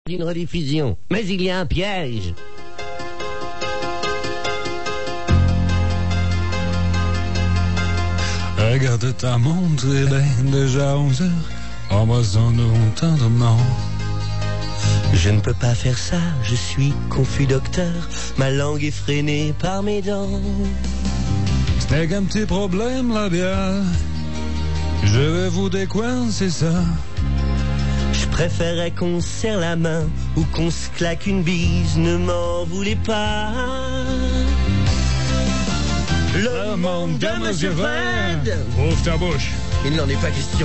D'une rediffusion, mais il y a un piège. Regarde ta montre, il est déjà 11 heures. Embrassons-nous tendrement. Je ne peux pas faire ça, je suis confus docteur. Ma langue est freinée par mes dents. C'est qu'un petit problème la bière. Je vais vous décoincer ça. Je préférerais qu'on se serre la main ou qu'on se claque une bise, ne m'en voulez pas. Le monde de Monsieur Fred. Ouvre ta bouche. Il n'en est pas question.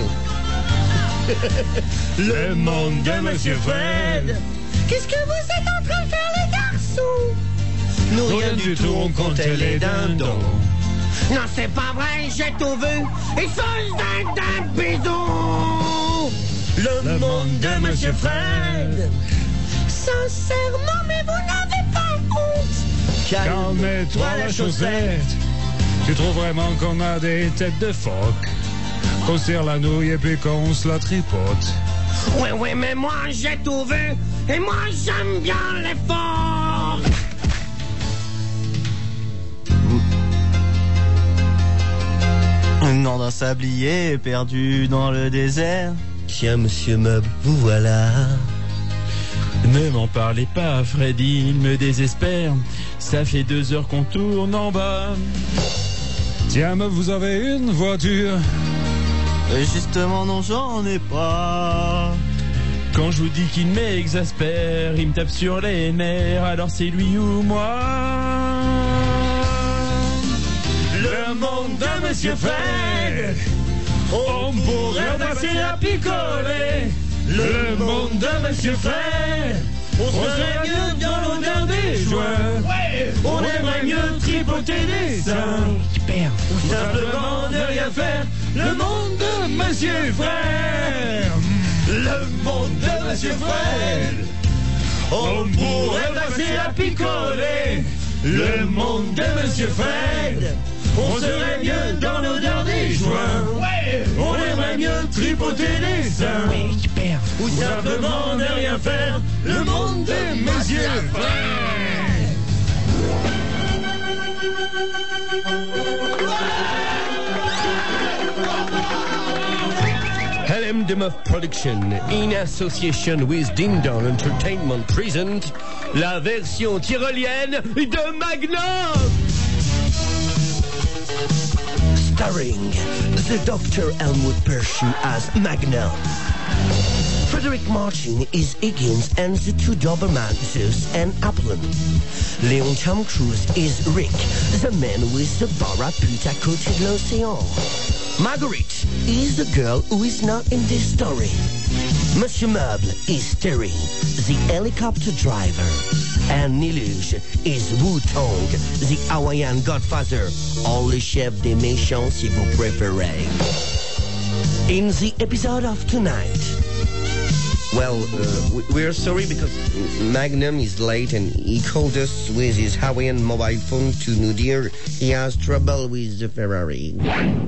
Le monde de Monsieur Fred. Qu'est-ce que vous êtes en train de faire les garçons? Nous rien du tout, on comptait les dindons. Non c'est pas vrai, j'ai tout vu. Ils sont d'un bisou. Le monde de Monsieur Fred. Sincèrement, mais vous n'avez pas honte. Calme-toi la chaussette. Tu trouves vraiment qu'on a des têtes de phoque? Qu'on se tire la nouille et puis qu'on se la tripote. Oui, mais moi j'ai tout vu. Et moi j'aime bien les phoques. Nom d'un sablier perdu dans le désert. Tiens, monsieur Meuble, vous voilà. Ne m'en parlez pas, Freddy, il me désespère. Ça fait 2 heures qu'on tourne en bas. Tiens, meuf, vous avez une voiture? Justement, non, j'en ai pas. Quand je vous dis qu'il m'exaspère, il me tape sur les nerfs, alors c'est lui ou moi. Le monde de Monsieur Fred. On pourrait passer à picoler. Le monde de Monsieur Fred. On serait mieux dans l'odeur des joints. Ouais. On aimerait mieux tripoter des seins. Super. Ou simplement ne rien faire. Le monde de Monsieur Fred. Le monde de Monsieur Fred. On pourrait passer à picoler. Le monde de Monsieur Fred. On serait mieux dans l'odeur des joints. Ouais. On aimerait mieux tripoter les seins. Ouais, super. Ou simplement ne rien faire. Le monde de Monsieur Fred. LM Demuff Production, in association with Ding Dong Entertainment, present la version tyrolienne de Magnum. Starring the Dr. Elmwood Pershu as Magnum. Frederick Martin is Higgins and the 2 Doberman, Zeus and Apollon. Leon Tom Cruise is Rick, the man with the barracuda coated l'océan. Marguerite is the girl who is not in this story. Monsieur Meuble is Terry, the helicopter driver. And Niluge is Wu Tong, the Hawaiian godfather, or le chef des méchants si vous préférez. In the episode of tonight, well, we're sorry because Magnum is late and he called us with his Hawaiian mobile phone to nous dire he has trouble with the Ferrari.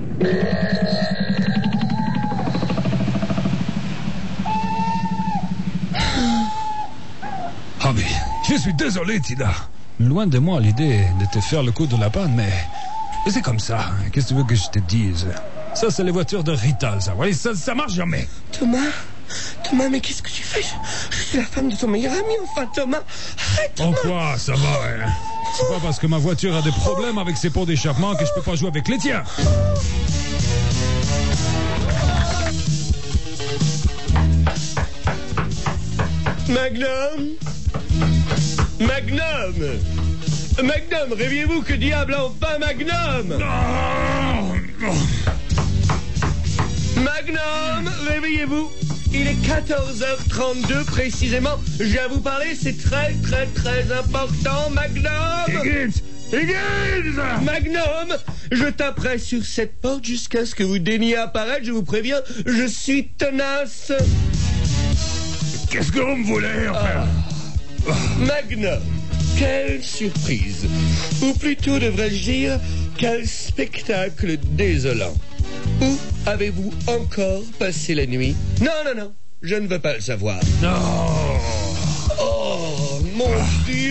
Ah mais, je suis désolé, Tina. Loin de moi l'idée de te faire le coup de la panne, mais c'est comme ça. Qu'est-ce que tu veux que je te dise? Ça, c'est les voitures de Rital, ça. Ouais, ça marche jamais. Thomas, mais qu'est-ce que tu fais? Je suis la femme de ton meilleur ami, enfin, Thomas. Arrête, Thomas. En quoi, ça va, hein? C'est pas parce que ma voiture a des problèmes avec ses pots d'échappement que je peux pas jouer avec les tiens. Magnum, réveillez-vous, que diable, enfin, Magnum! Magnum, réveillez-vous! Il est 14h32 précisément. Je viens vous parler, c'est très important, Magnum! Higgins! Magnum, je taperai sur cette porte jusqu'à ce que vous daigniez apparaître, je vous préviens, je suis tenace! Qu'est-ce que vous me voulez, enfin? Magnum, quelle surprise! Ou plutôt devrais-je dire, quel spectacle désolant! Où avez-vous encore passé la nuit? Non, je ne veux pas le savoir. Non!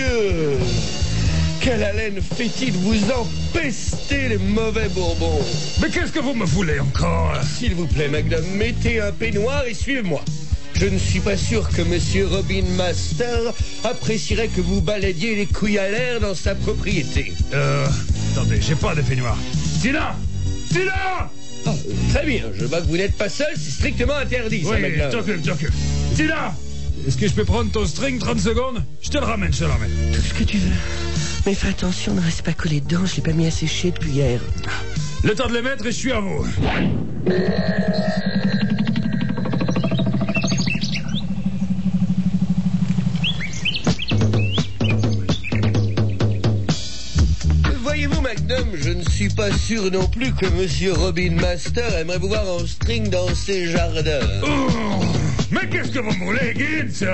Quelle haleine fétide, vous empestez les mauvais bourbons. Mais qu'est-ce que vous me voulez encore? S'il vous plaît, Magnum, mettez un peignoir et suivez-moi. Je ne suis pas sûr que Monsieur Robin Master apprécierait que vous baladiez les couilles à l'air dans sa propriété. Attendez, j'ai pas de peignoir. Tina! Tina! Ah, très bien, je vois que vous n'êtes pas seul, c'est strictement interdit, ça, Oui, Magnum. t'occupe. Tina! Est-ce que je peux prendre ton string 30 secondes? Je te le ramène. Tout ce que tu veux. Mais fais attention, ne reste pas collé dedans, je l'ai pas mis à sécher depuis hier. Le temps de les mettre et je suis à vous. Voyez-vous, Magnum, je ne suis pas sûr non plus que Monsieur Robin Master aimerait vous voir en string dans ses jardins. Oh, mais qu'est-ce que vous voulez, Gibbs?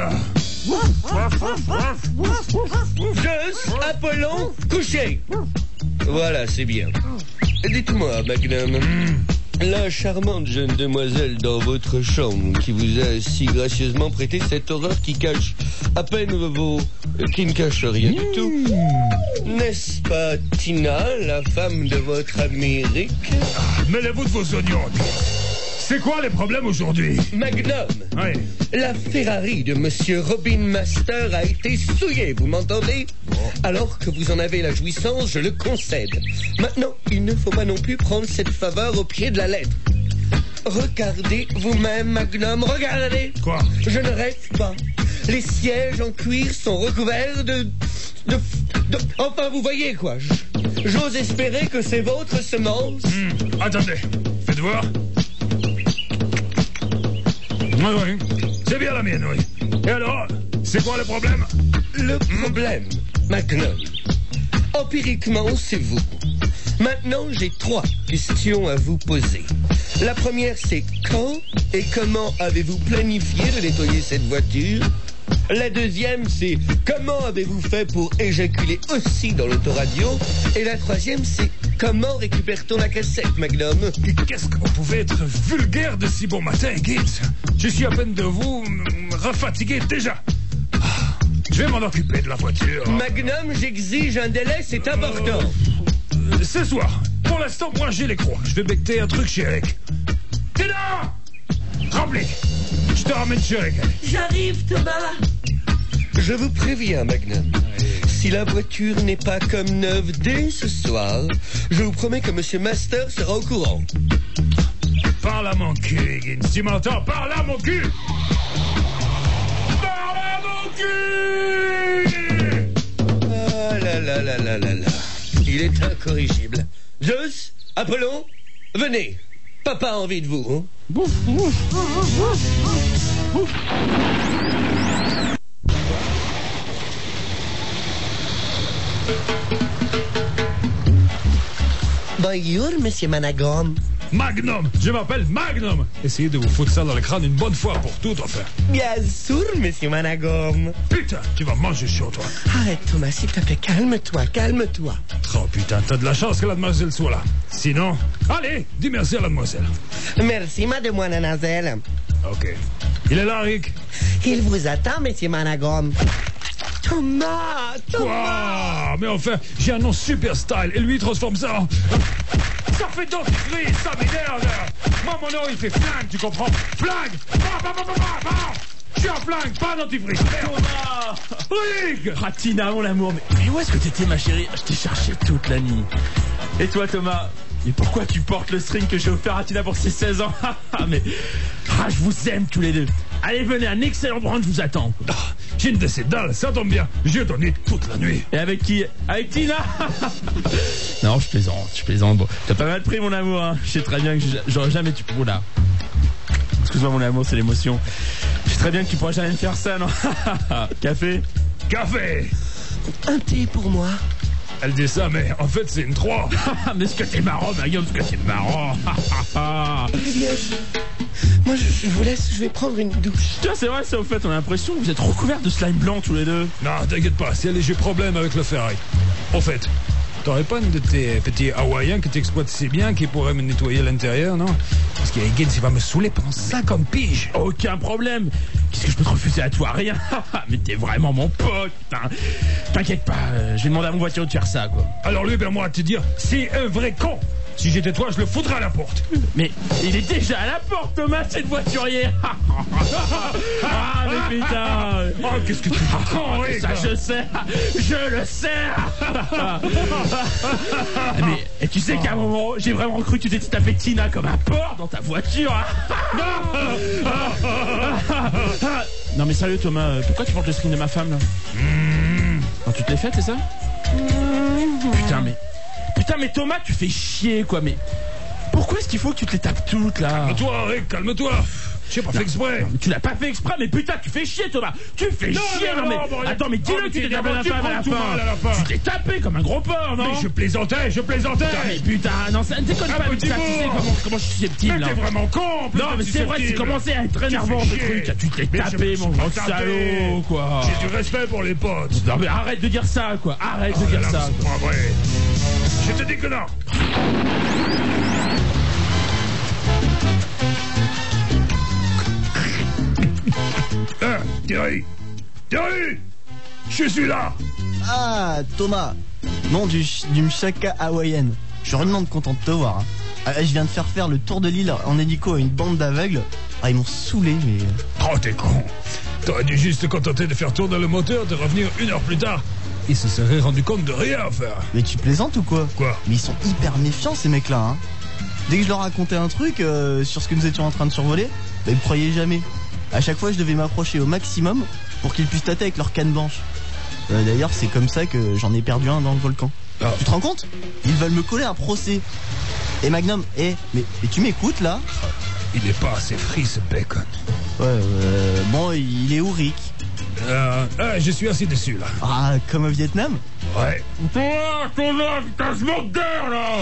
Zeus, Apollon, couchez. Voilà, c'est bien. Dites-moi, Magnum, la charmante jeune demoiselle dans votre chambre qui vous a si gracieusement prêté cette horreur qui cache à peine vos... qui ne cache rien du tout. N'est-ce pas Tina, la femme de votre ami Rick? Mêlez-vous de vos oignons. C'est quoi les problèmes aujourd'hui? Magnum, Oui. la Ferrari de Monsieur Robin Master a été souillée, vous m'entendez? Alors que vous en avez la jouissance, je le concède. Maintenant, il ne faut pas non plus prendre cette faveur au pied de la lettre. Regardez vous-même, Magnum, regardez. Quoi? Je ne rêve pas. Les sièges en cuir sont recouverts de... Enfin, vous voyez quoi. J'ose espérer que c'est votre semence. Attendez, faites voir. Oui, c'est bien la mienne, oui. Et alors, c'est quoi le problème? Le problème, Magnum, empiriquement, c'est vous. Maintenant, j'ai 3 questions à vous poser. La première, c'est quand et comment avez-vous planifié de nettoyer cette voiture? La deuxième, c'est comment avez-vous fait pour éjaculer aussi dans l'autoradio? Et la troisième, c'est comment récupère-t-on la cassette, Magnum? Qu'est-ce que vous pouvez être vulgaire de si bon matin, Gibbs? Je suis à peine de vous refatigué déjà. Je vais m'en occuper de la voiture. Magnum, j'exige un délai, c'est important. Ce soir. Pour l'instant, moi j'ai les croix. Je vais becter un truc chez Eric. Tina! Remplis. Je te ramène chez Eric. J'arrive, Thomas. Je vous préviens, Magnum. Si la voiture n'est pas comme neuve dès ce soir, je vous promets que Monsieur Master sera au courant. Parle à mon cul, Higgins. Tu m'entends? Parle à mon cul! Parle à mon cul! Ah là là là là là là. Il est incorrigible. Zeus, Apollon, venez. Papa a envie de vous. Hein? Bonjour, Monsieur Managom. Magnum! Je m'appelle Magnum! Essayez de vous foutre ça dans le crâne une bonne fois pour toutes, enfin. Bien sûr, Monsieur Managom. Putain, tu vas manger chaud, toi. Arrête, Thomas, s'il te plaît, calme-toi, calme-toi. Oh putain, t'as de la chance que la demoiselle soit là. Sinon, allez, dis merci à la demoiselle. Merci, mademoiselle. Ok. Il est là, Rick? Il vous attend, Monsieur Managom. Thomas! Quoi? Mais enfin, j'ai un nom super style et lui il transforme ça en... Ça fait dentifrice, ça m'énerve. Moi, mon nom, il fait flingue, tu comprends? Flingue! Je suis un flingue, pas un dentifrice. Thomas! Rick! Ah, Tina, mon amour, mais où est-ce que t'étais, ma chérie? Je t'ai cherché toute la nuit. Et toi, Thomas? Et pourquoi tu portes le string que j'ai offert à Tina pour ses 16 ans? Je vous aime tous les deux. Allez, venez, un excellent brunch vous attend. J'ai une de ces dalles, ça tombe bien. J'ai donné toute la nuit. Et avec qui? Avec Tina? Non, je plaisante. Bon, t'as pas mal pris, mon amour, hein. Je sais très bien que j'aurais jamais... Oula. Excuse-moi, mon amour, c'est l'émotion. Je sais très bien que tu pourras jamais me faire ça, non? Café? Café! Un thé pour moi. Elle dit ça, mais en fait, c'est une 3. Mais ce que t'es marrant, Marion, ce que t'es marrant. Eh bien, moi, je vous laisse, je vais prendre une douche. Tiens, c'est vrai, ça, au fait, on a l'impression que vous êtes recouverts de slime blanc tous les deux. Non, t'inquiète pas, c'est un léger problème avec le Ferrari. Au fait, t'aurais pas une de tes petits Hawaïens que t'exploites si bien qui pourrait me nettoyer l'intérieur, non? Parce que Higgins, il va me saouler pendant 50 piges. Aucun problème. qu'est-ce que je peux te refuser à toi? Rien. Mais t'es vraiment mon pote, putain. T'inquiète pas, je vais demander à mon voiture de faire ça, quoi. Alors lui, moi, te dire, c'est un vrai con. Si j'étais toi, je le foutrais à la porte. Mais il est déjà à la porte, Thomas, c'est le voiturier. Ah, mais putain. Oh, qu'est-ce que tu dis? Ça, je sais. Je le sais. Mais et tu sais qu'à un moment, j'ai vraiment cru que tu t'étais tapé Tina comme un porc dans ta voiture. Non, mais sérieux, Thomas, pourquoi tu portes le string de ma femme, là? Tu te l'es fait, c'est ça? Putain, mais Thomas, tu fais chier, quoi, mais... Pourquoi est-ce qu'il faut que tu te les tapes toutes, là? Calme-toi, Rick, calme-toi. J'ai pas fait exprès. Non, tu l'as pas fait exprès, mais putain, tu fais chier, Thomas. Tu fais chier, non, mais... Attends, mais dis-le que tu t'es tapé la femme à la fin. Tu t'es tapé comme un gros porc, non? Mais je plaisantais. Putain, mais putain, non, ça ne déconne pas, putain, tu sais comment je suis susceptible, là. Mais t'es vraiment con. Non, mais c'est vrai, c'est commencé à être énervant, ce truc. Tu t'es tapé, mon gros salaud, quoi. J'ai du respect pour les potes. Non, mais arrête de dire ça, quoi. Arrête de dire ça. C'est pas vrai. Je te dis que non. Thierry, je suis là. Ah, Thomas. Non, du mchaka hawaïenne. Je suis vraiment content de te voir. Hein. Ah, je viens de faire le tour de l'île en hélico à une bande d'aveugles. Ah, ils m'ont saoulé, mais... Oh, t'es con. T'aurais dû juste te contenter de faire tourner le moteur, de revenir 1 heure plus tard. Ils se seraient rendu compte de rien à faire. Mais tu plaisantes ou quoi? Quoi? Mais ils sont hyper méfiants, ces mecs-là. Hein. Dès que je leur racontais un truc sur ce que nous étions en train de survoler, bah, ils me croyaient jamais. À chaque fois, je devais m'approcher au maximum pour qu'ils puissent tâter avec leur canne blanche. D'ailleurs, c'est comme ça que j'en ai perdu un dans le volcan. Ah. Tu te rends compte? Ils veulent me coller un procès. Et Magnum, mais tu m'écoutes là? Il est pas assez frit, ce bacon. Ouais, bon, il est où, Rick? Je suis assez déçu, là. Ah, comme au Vietnam? Ouais. Thomas, putain, je manque d'air, là.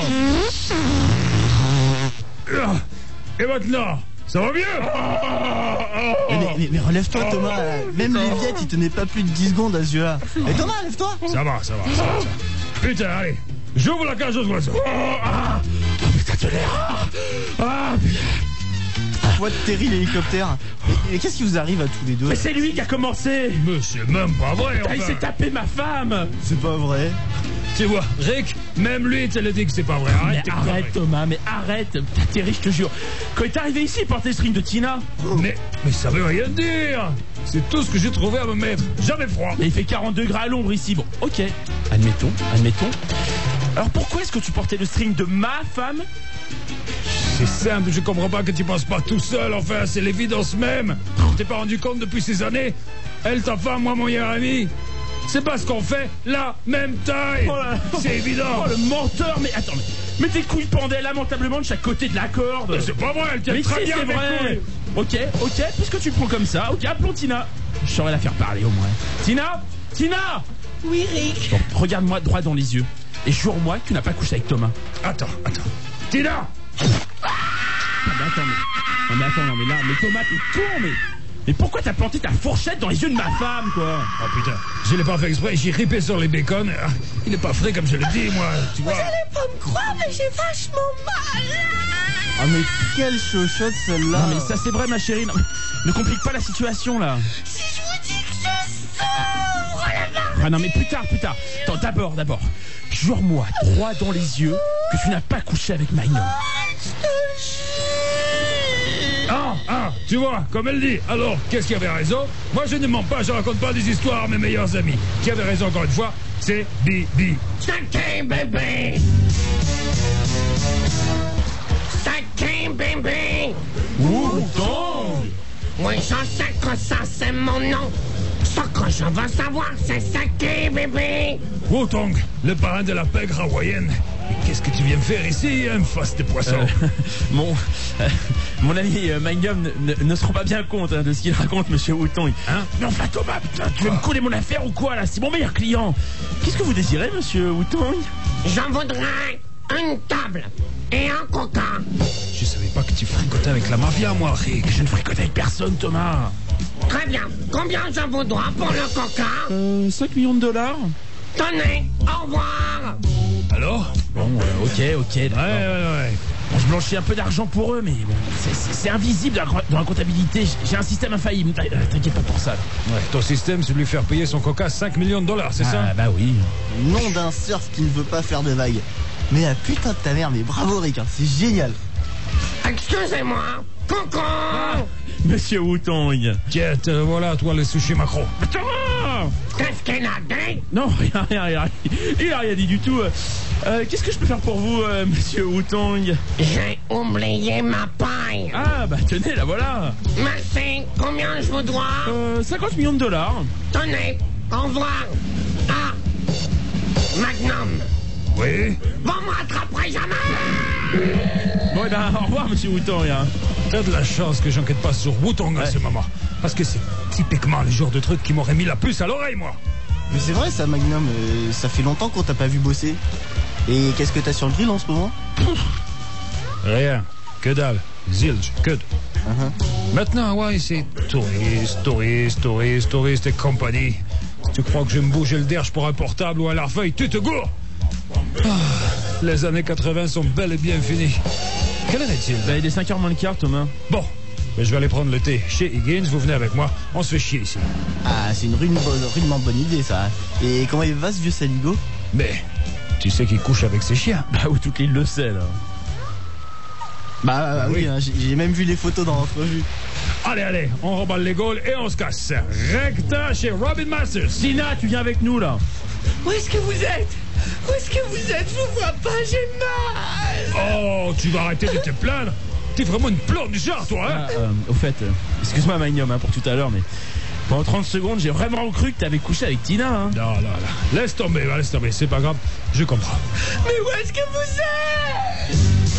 Et maintenant, ça va bien? Mais relève-toi, Thomas. Même les Viettes, ils tenaient pas plus de 10 secondes à ce jeu-là. Et Thomas, lève-toi. Ça va. Putain, allez, j'ouvre la cage aux oiseaux. Putain, de l'air. Putain. Toi, Terry, l'hélicoptère. Mais qu'est-ce qui vous arrive à tous les deux? Mais c'est lui qui a commencé. Mais c'est même pas vrai, Putain, il s'est tapé ma femme. C'est pas vrai. Tu vois, Rick, même lui, il te le dit que c'est pas vrai. Arrête, Thomas, mais arrête. Putain, Terry, je te jure. Quand il est arrivé ici, il portait le string de Tina. Mais ça veut rien dire. C'est tout ce que j'ai trouvé à me mettre. Jamais froid. Mais il fait 40 degrés à l'ombre ici. Bon, ok. Admettons. Alors pourquoi est-ce que tu portais le string de ma femme? C'est simple, je comprends pas que tu penses pas tout seul, enfin, c'est l'évidence même. Tu t'es pas rendu compte depuis ces années? Elle, ta femme, moi, mon meilleur ami. C'est parce qu'on fait la même taille. C'est évident. Oh, le menteur, mais attends, mais tes couilles pendaient lamentablement de chaque côté de la corde. C'est pas vrai, elle tient mais très si, bien c'est mes vrai. couilles. Ok, puisque tu le prends comme ça, ok, appelons Tina. Je saurais la faire parler au moins. Tina. Oui, Rick. Bon, regarde-moi droit dans les yeux et jure-moi que tu n'as pas couché avec Thomas. Attends. Tina. Attends, mais là, mais Thomas, t'es con, mais pourquoi t'as planté ta fourchette dans les yeux de ma femme, quoi? Oh putain, je l'ai pas fait exprès, j'ai ripé sur les bacons. Il est pas frais comme je le dis, moi, tu vois. Vous allez pas me croire, mais j'ai vachement mal. Ah, mais quelle chochotte celle-là. Non, mais ça c'est vrai, ma chérie. Non, ne complique pas la situation, là. Si je vous dis que je sors, Ah non, mais plus tard. Attends, d'abord. Jure-moi, droit dans les yeux, que tu n'as pas couché avec Magnum. Tu vois, comme elle dit. Alors, qu'est-ce qui avait raison? Moi, je ne mens pas, je raconte pas des histoires à mes meilleurs amis. Qui avait raison encore une fois? C'est Bibi. Sacré bébé! Sacré bébé! Wu-Tang! Oui, j'en sacre, ça c'est mon nom. Sacre, je veux savoir, c'est Sacré bébé! Wu-Tang, le parrain de la pègre hawaïenne. Et qu'est-ce que tu viens faire ici, un face de poisson? Mon ami Magnum ne se rend pas bien compte de ce qu'il raconte, monsieur Wu-Tang. Hein? Mais enfin, Thomas, putain, tu veux me couler mon affaire ou quoi, là? C'est mon meilleur client. Qu'est-ce que vous désirez, monsieur Wu-Tang? J'en voudrais une table et un coca. Je savais pas que tu fricotais avec la mafia, moi, Rick. Je ne fricote avec personne, Thomas. Très bien. Combien je voudrais pour le coca? 5 millions de dollars. Tenez, au revoir. Alors? Bon, ok. Ouais. Bon, je blanchis un peu d'argent pour eux, mais bon, c'est invisible dans la comptabilité. J'ai un système infaillible. T'inquiète pas pour ça. Là. Ouais, ton système, c'est de lui faire payer son coca 5 millions de $, c'est ça? Ah bah oui. Nom d'un surf qui ne veut pas faire de vagues. Mais la putain de ta mère, mais bravo Rick, hein, c'est génial. Excusez-moi, coucou. Monsieur Wu-Tang. Tiens, te voilà, toi, le sushi macro. Qu'est-ce qu'il a dit? Non, rien. Il a rien dit du tout. Qu'est-ce que je peux faire pour vous, monsieur Wu-Tang? J'ai oublié ma paille. Ah, bah tenez, la voilà. Merci, combien je vous dois? 50 millions de $. Tenez, au revoir. Ah, Magnum, Oui? vous me rattraperez jamais. Bon, et ben, au revoir, monsieur Wu-Tang. Hein. T'as de la chance que j'enquête pas sur Wu-Tang à ce moment. Parce que c'est typiquement le genre de truc qui m'aurait mis la puce à l'oreille, moi. Mais c'est vrai ça Magnum, ça fait longtemps qu'on t'a pas vu bosser. Et qu'est-ce que t'as sur le grill en ce moment? Rien. Que dalle. Zilch. Que. Maintenant, ouais, c'est touriste et compagnie. Si tu crois que je vais me bouger le derche pour un portable ou un larfeuille, tu te gourres. Les années 80 sont bel et bien finies. Quelle heure est-il? Bah, il est 5h moins le quart, Thomas. Bon, mais je vais aller prendre le thé chez Higgins, vous venez avec moi, on se fait chier ici. Ah, c'est une rudement bonne idée ça. Et comment il va ce vieux saligo? Mais, tu sais qu'il couche avec ses chiens. Bah, ou tout qu'il le sait, là. Bah oui, oui. hein, j'ai même vu les photos dans l'entrevue. Allez, on remballe les gaules et on se casse. Recta chez Robin Masters. Sina, tu viens avec nous, là. Où est-ce que vous êtes? Où est-ce que vous êtes? Je vous vois pas, j'ai mal. Oh, tu vas arrêter de te plaindre. T'es vraiment une plante du genre, toi, hein? Au fait, excuse-moi, Magnum, hein, pour tout à l'heure, mais pendant 30 secondes, j'ai vraiment cru que t'avais couché avec Tina, hein. Non, laisse tomber, c'est pas grave, je comprends. Mais où est-ce que vous êtes?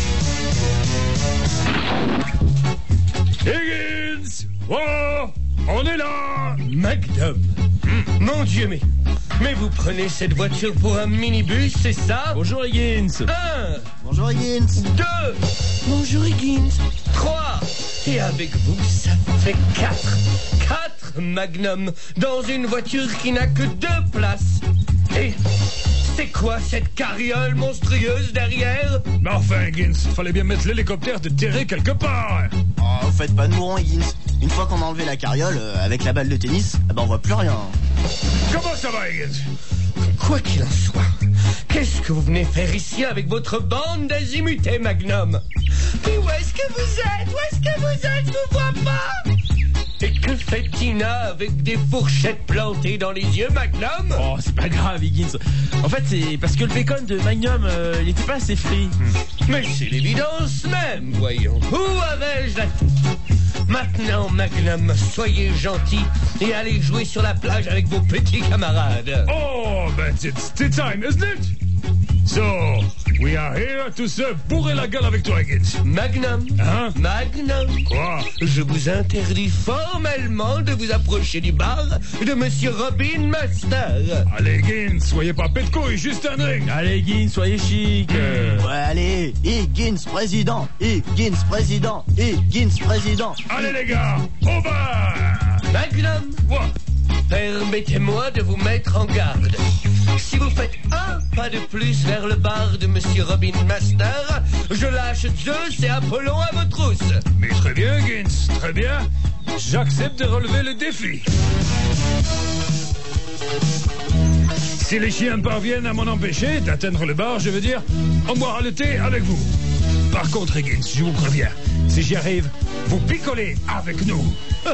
Higgins! Oh, on est là! Magnum. Mon Dieu, mais vous prenez cette voiture pour un minibus, c'est ça? Bonjour, Higgins. 1, Bonjour Higgins. 2, Bonjour Higgins. 3. Et avec vous, ça fait 4. 4 Magnum dans une voiture qui n'a que 2 places. Et c'est quoi cette carriole monstrueuse derrière? Mais enfin, Higgins, fallait bien mettre l'hélicoptère de Terry quelque part. Oh, faites pas de mourant Higgins. Une fois qu'on a enlevé la carriole, avec la balle de tennis, on voit plus rien. Comment ça va, Higgins? Quoi qu'il en soit, qu'est-ce que vous venez faire ici avec votre bande d'azimutés, Magnum? Mais où est-ce que vous êtes? Où est-ce que vous êtes? Je vous vois pas. Et que fait Tina avec des fourchettes plantées dans les yeux, Magnum? Oh, c'est pas grave, Higgins. En fait, c'est parce que le bacon de Magnum, il était pas assez frit. Mais c'est l'évidence même, voyons. Où avais-je la tête? Maintenant, Magnum, soyez gentil et allez jouer sur la plage avec vos petits camarades. Oh, but it's tea time, isn't it? So, we are here to se bourrer la gueule avec toi, Higgins. Magnum, Hein? Magnum, Quoi? je vous interdis formellement de vous approcher du bar de Monsieur Robin Master. Allez, Higgins, soyez pas pète couille, juste un drink. Allez, Higgins, soyez chic. Ouais, allez, Higgins président, Higgins président, Higgins président. Allez, les gars, au bar. Magnum, What? permettez-moi de vous mettre en garde. Si vous faites un pas de plus vers le bar de Monsieur Robin Master, je lâche Zeus et Apollon à vos trousses. Mais très bien, Higgins, très bien. J'accepte de relever le défi. Si les chiens parviennent à m'en empêcher d'atteindre le bar, je veux dire, on boira le thé avec vous. Par contre, Higgins, je vous préviens, si j'y arrive, vous picolez avec nous.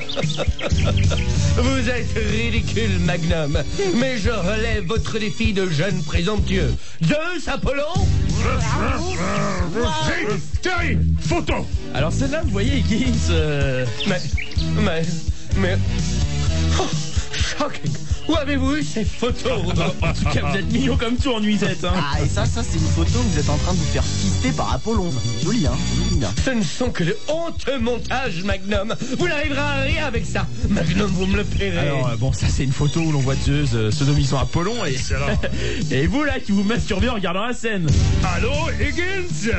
Vous êtes ridicule, Magnum, mais je relève votre défi de jeune présomptueux. Zeus, Apollon? Hey, Terry, photo. Alors celle-là, vous voyez, Higgins, Mais... Oh, shocking. Où avez-vous eu ces photos? en tout cas, vous êtes mignon comme tout en nuisette, hein. Ah, et ça c'est une photo où vous êtes en train de vous faire fister par Apollon. Joli, hein, joli, hein. Ce ne sont que de honteux montages, Magnum. Vous n'arriverez à rien avec ça. Magnum, vous me le paierez. Alors, bon, ça c'est une photo où l'on voit Zeus sodomisant Apollon et... Excellent. et vous là qui vous masturbez en regardant la scène. Allô, Higgins?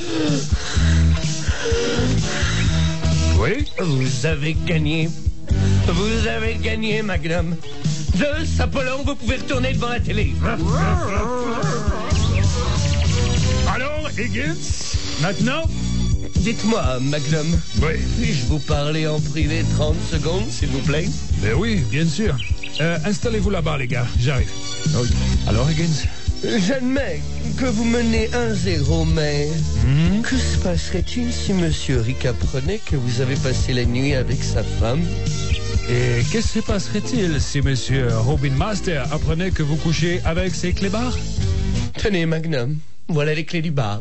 Oui? Vous avez gagné. Vous avez gagné, Magnum. Zeus, Apollon, vous pouvez retourner devant la télé. Alors, Higgins, Maintenant? Dites-moi, Magnum, Oui. puis-je vous parler en privé 30 secondes, s'il vous plaît? Ben oui, bien sûr. Installez-vous là-bas, les gars. J'arrive. Oui. Alors, Higgins? J'admets que vous menez 1-0, mais que se passerait-il si Monsieur Rick apprenait que vous avez passé la nuit avec sa femme? Et qu'est-ce qui se passerait-il si Monsieur Robin Master apprenait que vous couchez avec ses clébards? Tenez, Magnum, voilà les clés du bar.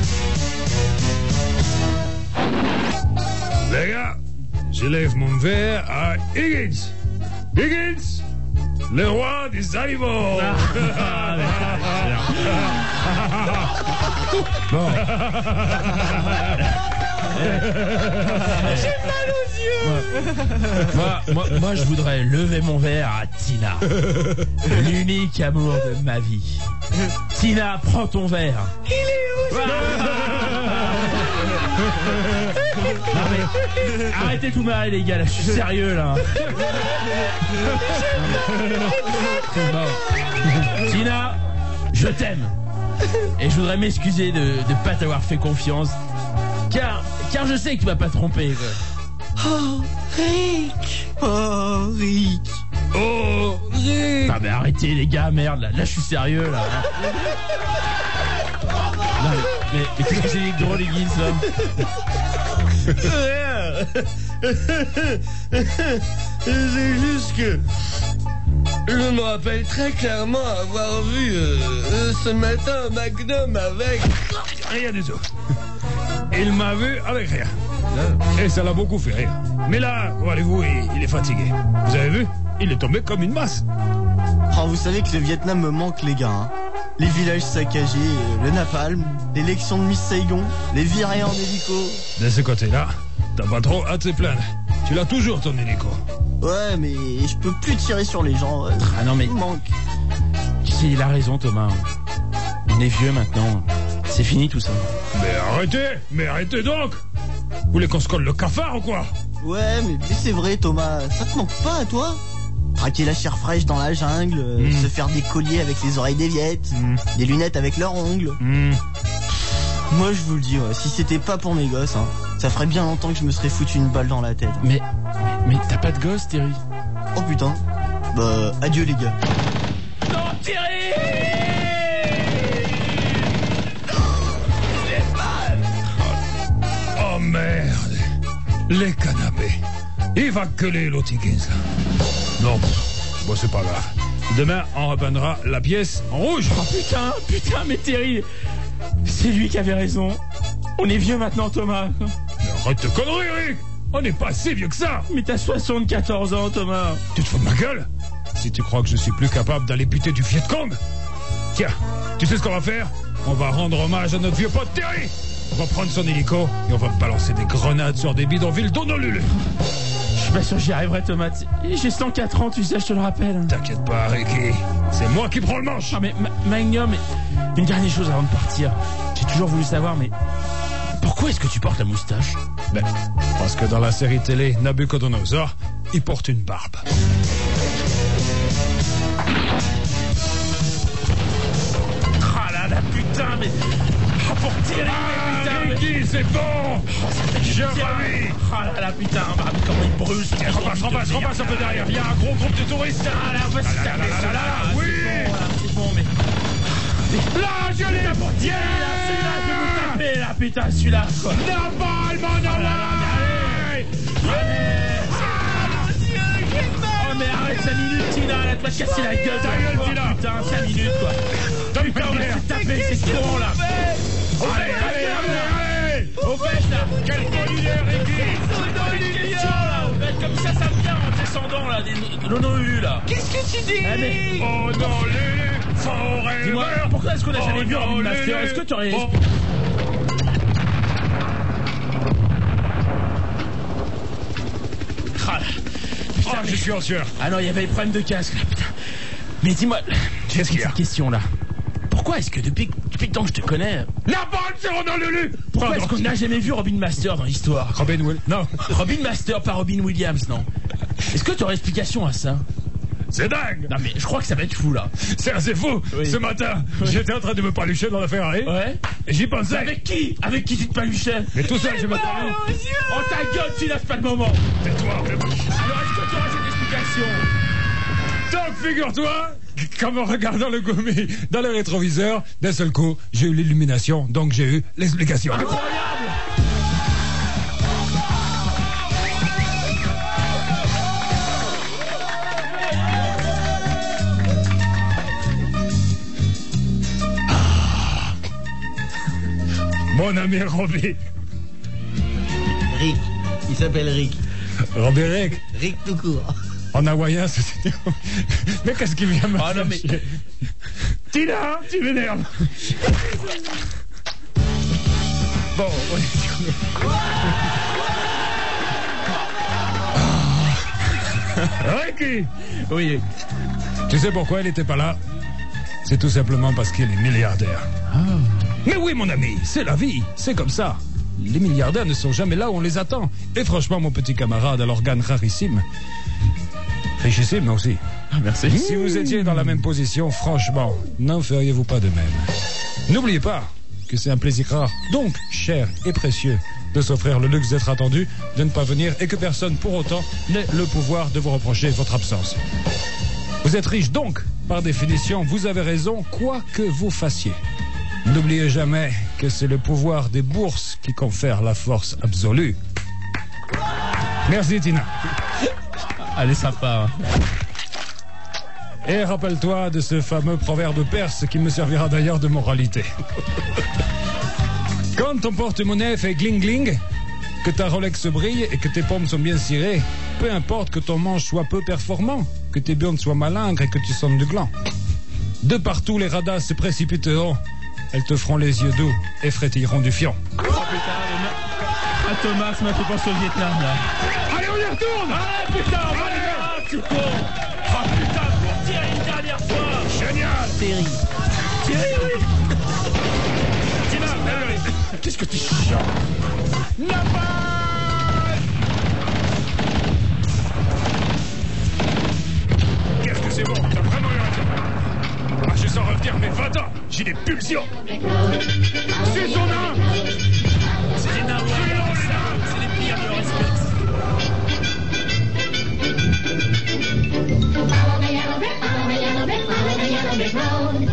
Les gars, je lève mon verre à Higgins. Higgins, le roi des animaux. Bon. J'ai mal aux yeux. Moi, je voudrais lever mon verre à Tina. L'unique amour de ma vie. Tina, prends ton verre. Il est où? Non mais, arrêtez tout marrer les gars, là, je suis sérieux là. Bon. Tina, je t'aime. Et je voudrais m'excuser de pas t'avoir fait confiance. Car je sais que tu vas pas te tromper. Quoi. Oh, Rick. Oh, Rick. Oh, Rick. Ah mais arrêtez les gars, merde, là je suis sérieux là. Non mais qu'est-ce que j'ai dit de drôle, Higgins là? C'est juste que je me rappelle très clairement avoir vu ce matin Magnum avec... Rien du tout. Il m'a vu avec rien. Et ça l'a beaucoup fait rire. Mais là, voyez-vous, il est fatigué. Vous avez vu? Il est tombé comme une masse. Oh, vous savez que le Vietnam me manque, les gars. Hein. Les villages saccagés, le napalm, l'élection de Miss Saigon, les virées en hélico. De ce côté-là, t'as pas trop à te plaindre. Tu l'as toujours, ton hélico. Ouais, mais je peux plus tirer sur les gens. Ah non mais... Il me manque. Tu sais, il a raison Thomas. On est vieux maintenant. C'est fini tout ça. Mais arrêtez donc. Vous voulez qu'on se colle le cafard ou quoi? Ouais, mais c'est vrai, Thomas. Ça te manque pas à toi? Traquer la chair fraîche dans la jungle, se faire des colliers avec les oreilles des viettes, des lunettes avec leurs ongles. Moi, je vous le dis, ouais, si c'était pas pour mes gosses, hein, ça ferait bien longtemps que je me serais foutu une balle dans la tête. Mais t'as pas de gosse, Terry? Oh putain. Bah, adieu les gars. Non, Terry! Oh merde. Les canapés. Il va gueuler l'autre Higgins là. Non, bon c'est pas grave. Demain, on repeindra la pièce en rouge. Oh putain, mais Terry, c'est lui qui avait raison. On est vieux maintenant, Thomas. Mais arrête de conneries, Rick. On n'est pas si vieux que ça. Mais t'as 74 ans, Thomas. Tu te fous de ma gueule? Si tu crois que je suis plus capable d'aller buter du Viet Cong. Tiens, tu sais ce qu'on va faire? On va rendre hommage à notre vieux pote Terry. On va prendre son hélico et on va balancer des grenades sur des bidonvilles d'Honolulu. Je suis pas sûr que j'y arriverai, Thomas. J'ai 104 ans, tu sais, je te le rappelle. T'inquiète pas, Ricky. C'est moi qui prends le manche. Ah mais Magnum, une dernière chose avant de partir. J'ai toujours voulu savoir, mais pourquoi est-ce que tu portes la moustache? Ben, parce que dans la série télé Nabucodonosor, il porte une barbe. Ah là, putain, mais... Ah, pour tirer, putain, Ricky, c'est bon. Je revis. Ah là, putain, bah, comment il brûle. Repasse un peu derrière. Il y a un gros groupe de touristes. Ah là, vas-y, oui. C'est bon, mais... Là, je l'ai pour tirer. Celui-là, je vais vous taper, là, putain, celui-là, quoi. Napalm, mon allez. Oh mais arrête 5 minutes, Tina, là, tu vas te casser la gueule. Ta gueule, Tina. Putain, 5 minutes, quoi. Putain, on va se taper, c'est con, là. Allez. Au fait, là. Quelle bonne idée, Ricky. Comme ça vient en descendant, là, de l'Honolulu, là. Qu'est-ce que tu dis? Oh non, Lulu, forever. Dis-moi, pourquoi est-ce qu'on a jamais vu Robin Master? Est-ce que tu aurais... Ah, je suis en sueur. Ah non, il y avait des problèmes de casque, là, putain. Mais dis-moi, Qu'est-ce qu'il y a? cette question-là. Pourquoi est-ce que depuis le temps que je te connais... Napalm, c'est Honolulu. Pourquoi est-ce qu'on n'a jamais vu Robin Master dans l'histoire? Robin Will. Non. Robin Master, pas Robin Williams, non. Est-ce que tu aurais explication à ça? C'est dingue. Non mais je crois que ça va être fou là. C'est assez fou. Oui. Ce matin, j'étais en train de me palucher dans la Ferrari. Ouais. Et j'y pensais. Avec qui tu te paluchais? Mais tout seul, je me palue. Oh ta gueule, tu lâches pas le moment. Tais-toi, Alors est-ce que tu auras cette explication? Donc, figure-toi qu'en me regardant le gommi dans le rétroviseur, d'un seul coup, j'ai eu l'illumination, donc j'ai eu l'explication. Incroyable. Mon ami Robbie. Rick. Il s'appelle Rick. Robbie Rick. Rick tout court. En hawaïen, c'est... Mais qu'est-ce qui vient me Ah non mais... Tina, tu m'énerves. Bon, Ricky. Oui. Tu sais pourquoi il n'était pas là? C'est tout simplement parce qu'il est milliardaire. Mais oui, mon ami, c'est la vie, c'est comme ça. Les milliardaires ne sont jamais là où on les attend. Et franchement, mon petit camarade à l'organe rarissime, richissime aussi. Ah, merci. Si vous étiez dans la même position, franchement, n'en feriez-vous pas de même? N'oubliez pas que c'est un plaisir rare, donc cher et précieux, de s'offrir le luxe d'être attendu, de ne pas venir et que personne pour autant n'ait le pouvoir de vous reprocher votre absence. Vous êtes riche donc, par définition, vous avez raison, quoi que vous fassiez. N'oubliez jamais que c'est le pouvoir des bourses qui confère la force absolue. Merci Tina. Elle est sympa. Et rappelle-toi de ce fameux proverbe perse qui me servira d'ailleurs de moralité. Quand ton porte-monnaie fait gling-gling, que ta Rolex brille et que tes pommes sont bien cirées, peu importe que ton manche soit peu performant, que tes burnes soient malingres et que tu sonnes du gland. De partout les radars se précipiteront, elles te feront les yeux doux et frétilleront du fion. Oh putain, ah Thomas, ça m'a fait penser au Vietnam là. Allez, on y retourne! Allez putain, on va aller voir, tu con. Oh putain, pour tirer une dernière fois. Génial! Terry. Thierry, oui. Tina, qu'est-ce que tu chiant? Qu'est-ce que c'est bon? T'as vraiment eu un... Ah, je sens revenir mes 20 ans. J'ai des pulsions. C'est son nain. C'est les nains, ouais, c'est les pires de leur espèce. Follow the yellow brick, follow the yellow brick, follow the yellow brick road.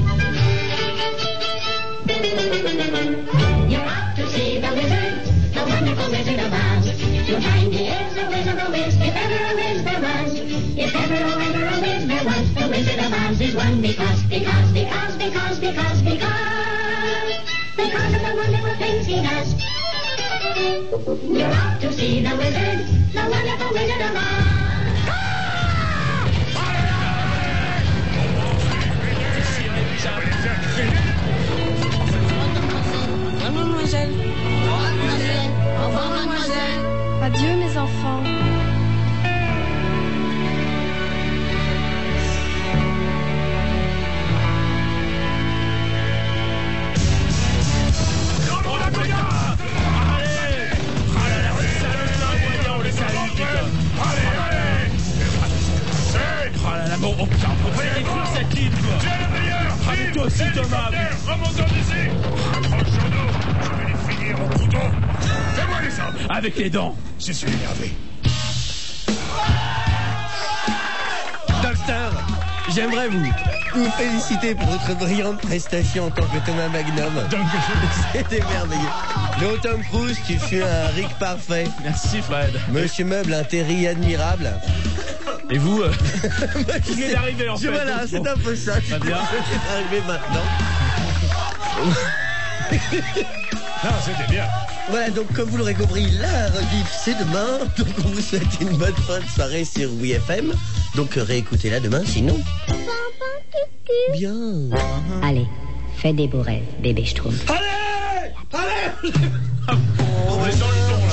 You're off to see the wizard, the wonderful Wizard of Oz. You'll find he is a wizard, a whiz, if ever a whiz there was. If ever a whiz there was, the Wizard of Oz is one because of the wonderful things he does. You're off to see the wizard, the wonderful Wizard of Oz. Mademoiselle. Au revoir, mademoiselle. Adieu, mes enfants. Bon, oh putain, on peut écrire cette ligne, quoi. Tu es le meilleur. Ah, mais toi aussi, Thomas. Remontons d'ici. Accroche-nous. Je vais les finir au couteau. Fais-moi les hommes. Avec les dents. Je suis énervé. Docteur, j'aimerais vous féliciter pour votre brillante prestation en tant que Thomas Magnum. C'était merveilleux. Non, Tom Cruise, tu fus un Rick parfait. Merci, Fred. Monsieur Meuble, un Terry admirable. Et vous, qui vient d'arriver en fait. Voilà, c'est un peu ça. Très bien. C'est arrivé maintenant. Non, c'était bien. Voilà, donc comme vous l'aurez compris, la rediff c'est demain. Donc on vous souhaite une bonne fin de soirée sur WeFM. Donc réécoutez-la demain, sinon. Bien. Allez, fais des beaux rêves, bébé Schtroumpf. Allez. Bon,